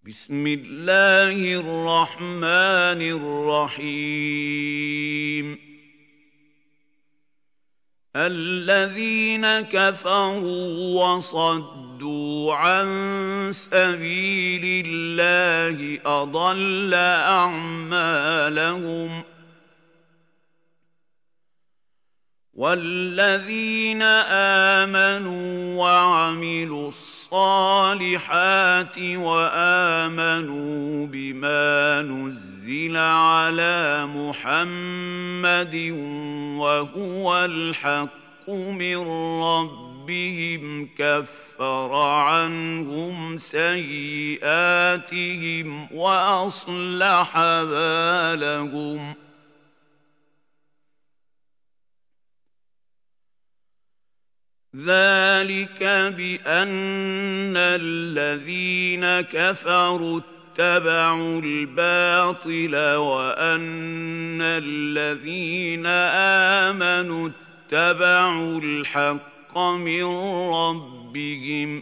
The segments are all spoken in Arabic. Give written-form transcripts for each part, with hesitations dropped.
بسم الله الرحمن الرحيم الذين كفروا وصدوا عن سبيل الله أضل أعمالهم والذين آمنوا وعملوا الصالحات وآمنوا بما نزل على محمد وهو الحق من ربهم كفر عنهم سيئاتهم وأصلح بالهم ذلك بأن الذين كفروا اتبعوا الباطل وأن الذين آمنوا اتبعوا الحق من ربهم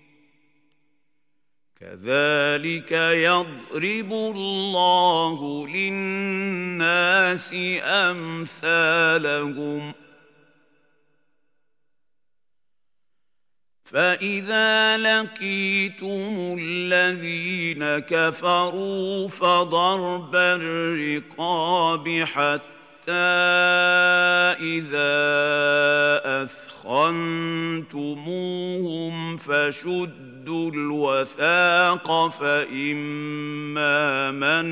كذلك يضرب الله للناس أمثالهم فإذا لقيتم الذين كفروا فضرب الرقاب حتى إذا أثخنتموهم فشدوا الوثاق فإما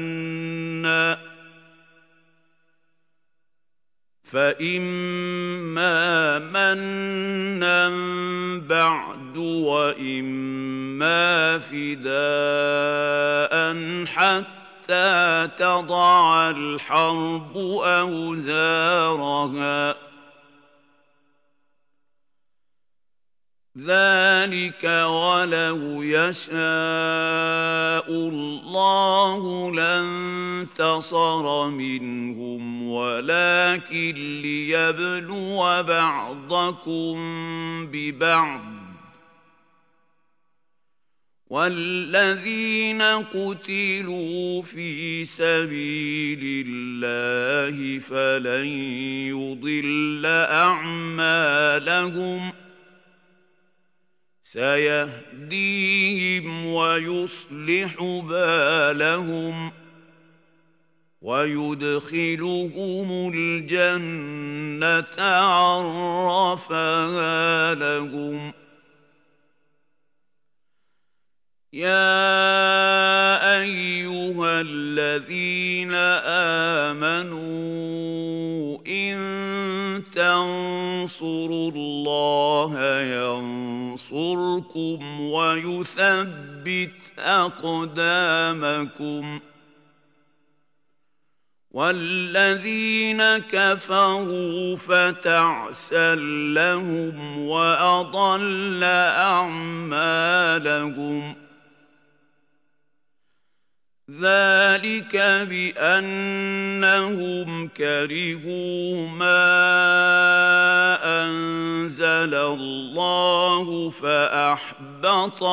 منا بعد وإما فداء حتى تضع الحرب أوزارها ذلك ولو يشاء الله لانتصر منهم ولكن ليبلو بعضكم ببعض والذين قتلوا في سبيل الله فلن يضل أعمالهم سيهديهم ويصلح بالهم ويدخلهم الجنة عرفها لهم يا أيها الذين آمنوا إن تنصروا الله ينصركم ويثبت أقدامكم والذين كفروا فتعسا لهم وأضل أعمالهم ذلك بأنهم كرهوا ما أنزل الله فأحبط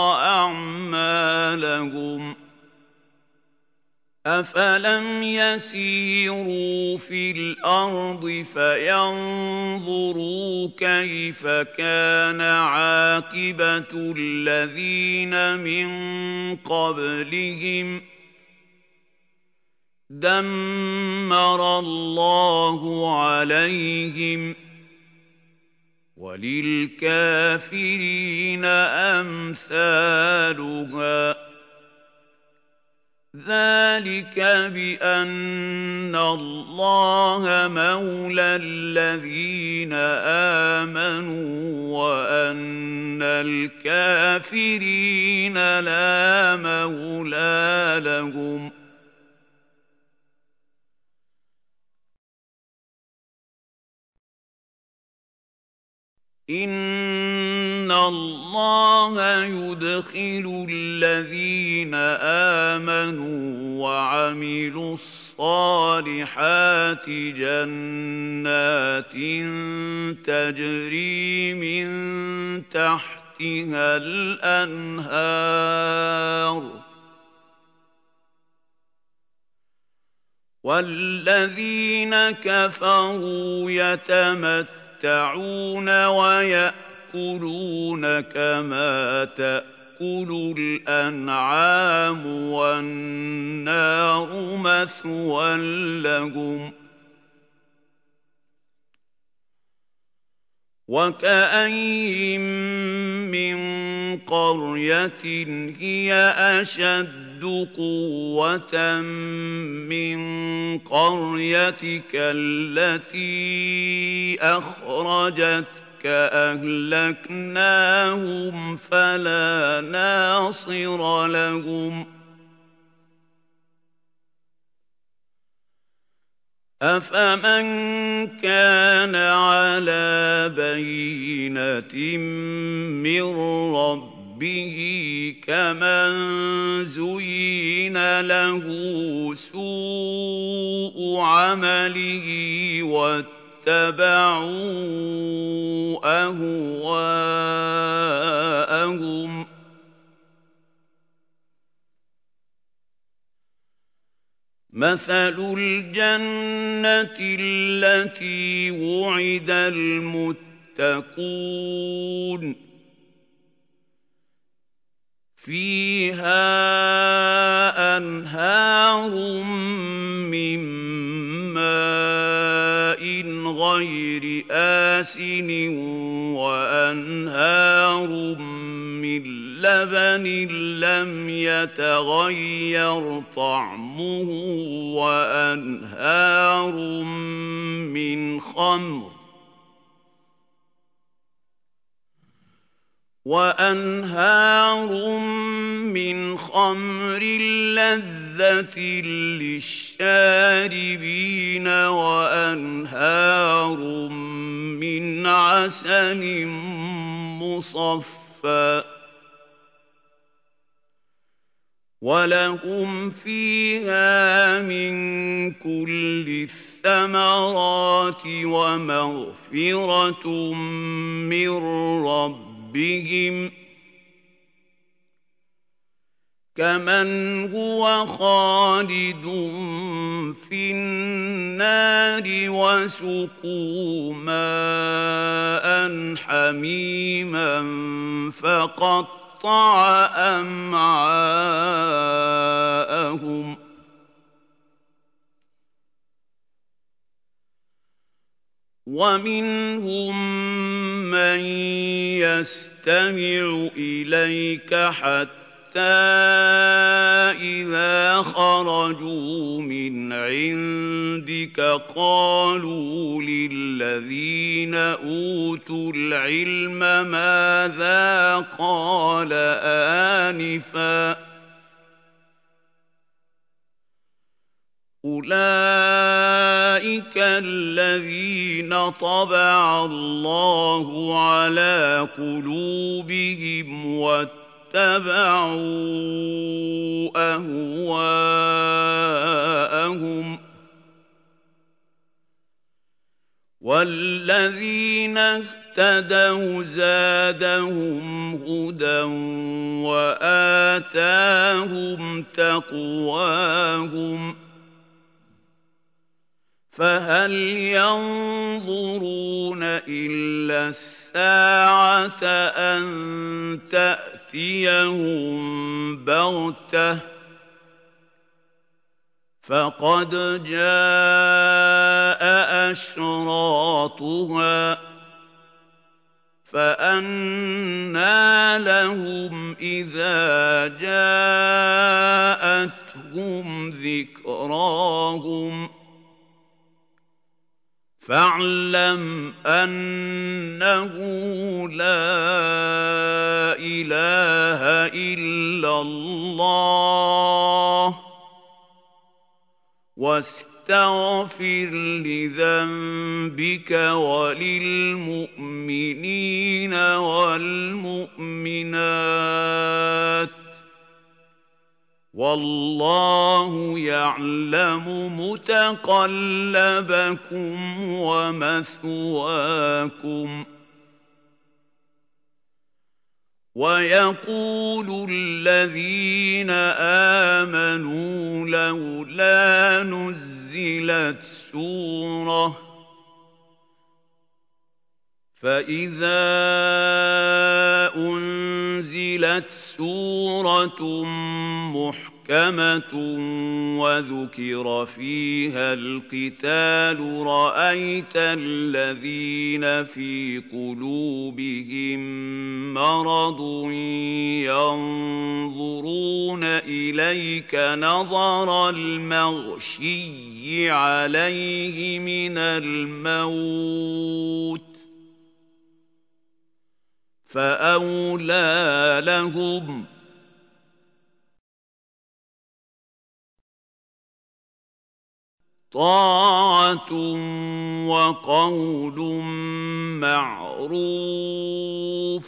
أعمالهم أفلم يسيروا في الأرض فينظروا كيف كان عاقبة الذين من قبلهم دمر الله عليهم وللكافرين أمثالها ذلك بأن الله مولى الذين آمنوا وأن الكافرين لا مولى لهم إن الله يدخل الذين آمنوا وعملوا الصالحات جنات تجري من تحتها الأنهار وَالَّذِينَ كَفَرُوا يَتَمَتَّعُونَ وَيَأْكُلُونَ كَمَا تَأْكُلُ الْأَنْعَامُ وَالنَّارُ مَثْوًى لَّهُمْ ۚ وَكَأَيِّن مِّن قَرْيَةٍ هِيَ أَشَدُّ قُوَّةً مِّن قَرْيَتِكَ الَّتِي أَخْرَجَتْكَ أَهْلَكْنَاهُمْ فَلَا نَاصِرَ لَهُمْ ۚ أَفَمَن كَانَ عَلَىٰ بَيِّنَةٍ مِّن رَّبِّهِ كَمَن زُيِّنَ لَهُ سُوءُ عَمَلِهِ وَاتَّبَعُوا أَهْوَاءَهُم ۚ مَثَلُ الْجَنَّةِ الَّتِي وُعِدَ الْمُتَّقُونَ ۖ فِيهَا أَنْهَارٌ مِّن مَّاءٍ غَيْرِ آسِنٍ وَأَنْهَارٌ مِّن لَّبَنٍ لَّمْ يَتَغَيَّرْ طَعْمُهُ وَأَنْهَارٌ مِّنْ خَمْرٍ لَّذَّةٍ لِّلشَّارِبِينَ وَأَنْهَارٌ مِّنْ عَسَلٍ مُّصَفًّى ۖ وَلَهُمْ فِيهَا مِن كُلِّ الثَّمَرَاتِ وَمَغْفِرَةٌ مِّن رَّبِّهِمْ ۖ كَمَنْ هُوَ خَالِدٌ فِي النَّارِ وَسُقُوا مَاءً حَمِيمًا فَقَطَّعَ أَمْعَاءَهُمْ ۚ وَمِنْهُم مَّن يَسْتَمِعُ إِلَيْكَ حَتَّىٰ إِذَا خَرَجُوا مِنْ عِندِكَ قَالُوا لِلَّذِينَ أُوتُوا الْعِلْمَ مَاذَا قَالَ آنِفًا ۚ أُولَٰئِكَ الَّذِينَ طَبَعَ اللَّهُ عَلَىٰ قُلُوبِهِمْ وَاتَّبَعُوا أَهْوَاءَهُمْ ۚ وَالَّذِينَ اهْتَدَوْا زَادَهُمْ هُدًى وَآتَاهُمْ تَقْوَاهُمْ ۚ فَهَلْ يَنظُرُونَ إِلَّا السَّاعَةَ أَن تَأْتِيَهُم بَغْتَةً ۖ فَقَدْ جَاءَ أَشْرَاطُهَا ۚ فَأَنَّىٰ لَهُمْ إِذَا جَاءَتْهُمْ ذِكْرَاهُمْ ۚ فَاعْلَمْ أَنَّهُ لَا إِلَٰهَ إِلَّا اللَّهُ ۚ وَاسْتَغْفِرْ لِذَنبِكَ وَلِلْمُؤْمِنِينَ وَالْمُؤْمِنَاتِ ۗ وَاللَّهُ يَعْلَمُ مُتَقَلَّبَكُمْ وَمَثْوَاكُمْ ۚ وَيَقُولُ الَّذِينَ آمَنُوا لَوْلَا نُزِّلَ أنزلت سورة محكمة وذكر فيها القتال رأيت الذين في قلوبهم مرض ينظرون إليك نظر المغشي عليه من الموت فأولى لهم طاعة وقول معروف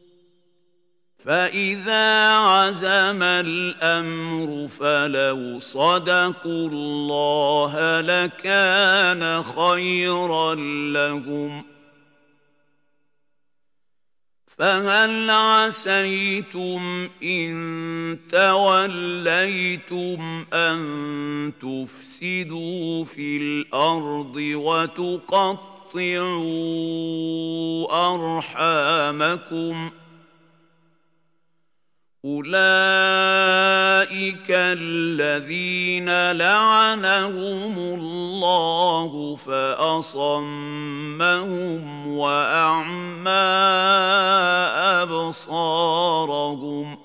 فإذا عزم الأمر فلو صدقوا الله لكان خيرا لهم فهل عسيتم إن توليتم أن تفسدوا في الأرض وتقطعوا أرحامكم أولئك الذين لعنهم الله فأصمهم وأعمى أبصارهم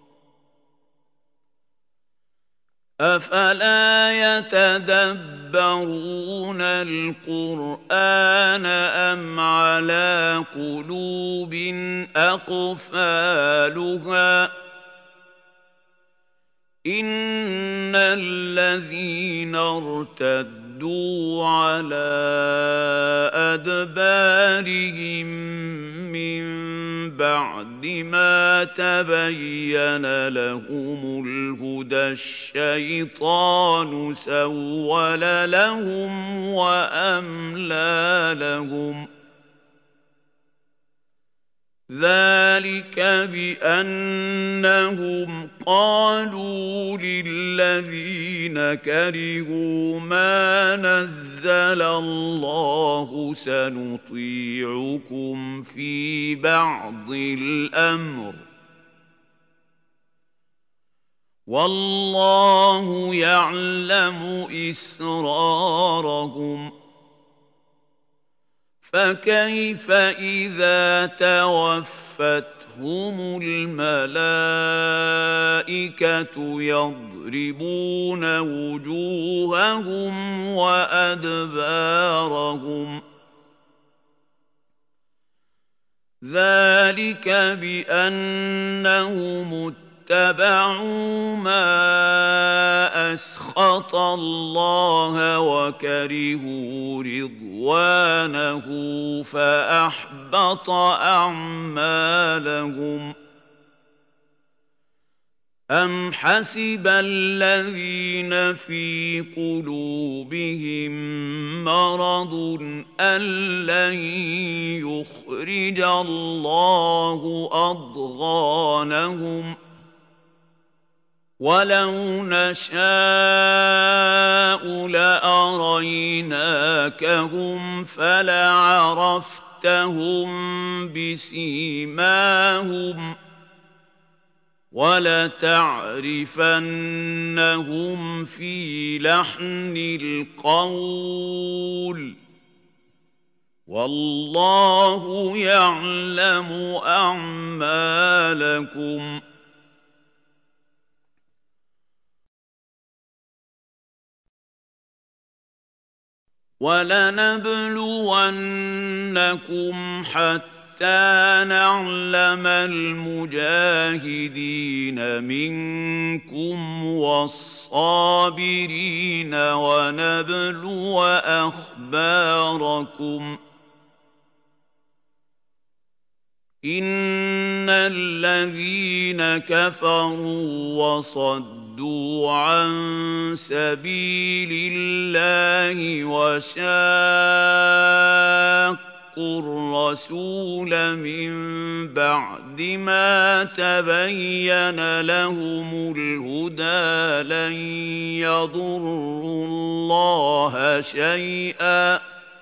أفلا يتدبرون القرآن أم على قلوب أقفالها إن الذين ارتدوا على أدبارهم من بعد ما تبين لهم الهدى الشيطان سول لهم وأملى لهم ذلك بأنهم قالوا للذين كرهوا ما نزل الله سنطيعكم في بعض الأمر والله يعلم إسرارهم فكيف إذا توفتهم الملائكة يضربون وجوههم وأدبارهم ذلك بأنهم اتبعوا ما أسخط الله وكرهوا رضوانه فأحبط أعمالهم أم حسب الذين في قلوبهم مرض أن لن يخرج الله أضغانهم ولو نشاء لأريناكهم فلعرفتهم بسيماهم ولتعرفنهم في لحن القول والله يعلم أعمالكم ولنبلونكم حتى نعلم المجاهدين منكم والصابرين ونبلو أخباركم إن الذين كفروا وصدوا عن سبيل الله وشاقوا الرسول من بعد ما تبين لهم الهدى لن يضروا الله شيئا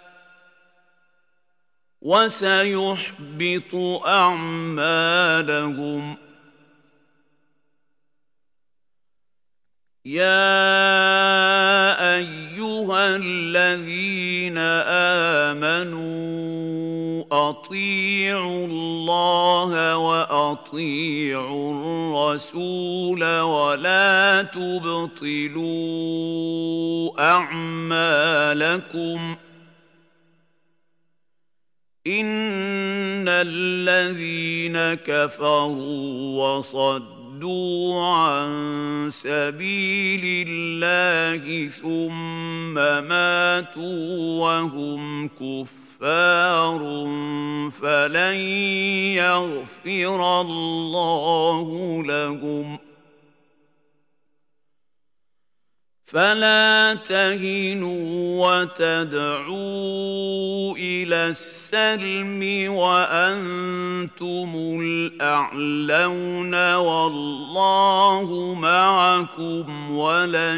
وسيحبط أعمالهم. يا أيها الذين آمنوا أطيعوا الله وأطيعوا الرسول ولا تبطلوا أعمالكم إن الذين كفروا وصدوا عن سبيل الله ثم ماتوا وهم كفار فلن يغفر الله لهم. فلا تهنوا وتدعوا إلى السلم وأنتم الأعلون والله معكم ولن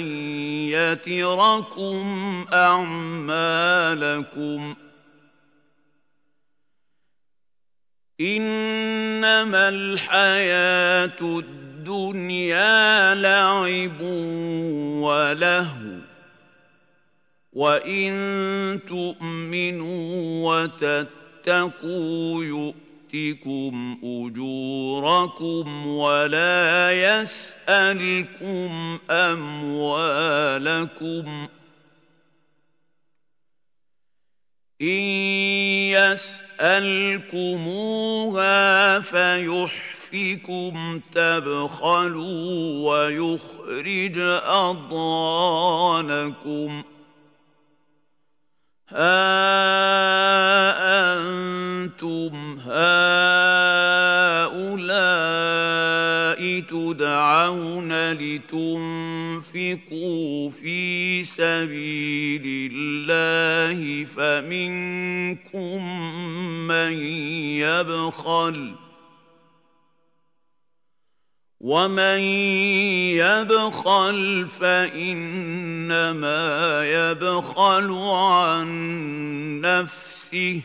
يتركم أعمالكم. إنما الحياة الدنيا لعب ولهو وإن تؤمنوا وتتقوا يؤتكم أجوركم ولا يسألكم أموالكم. إن يسألكموها فيحفكم تبخلوا ويخرج أضغانكم. ها أنتم هؤلاء تدعون لتنفقوا في سبيل الله فمنكم من يبخل ومن يبخل فإنما يبخل عن نفسه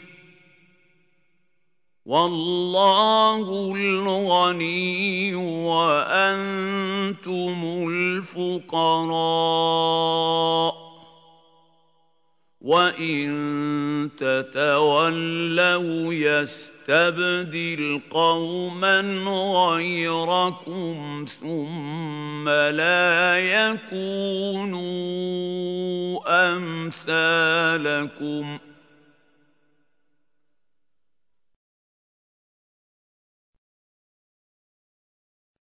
والله الغني وأنتم الفقراء وإن تتولوا يستبدل قوما غيركم ثم لا يكونوا أمثالكم.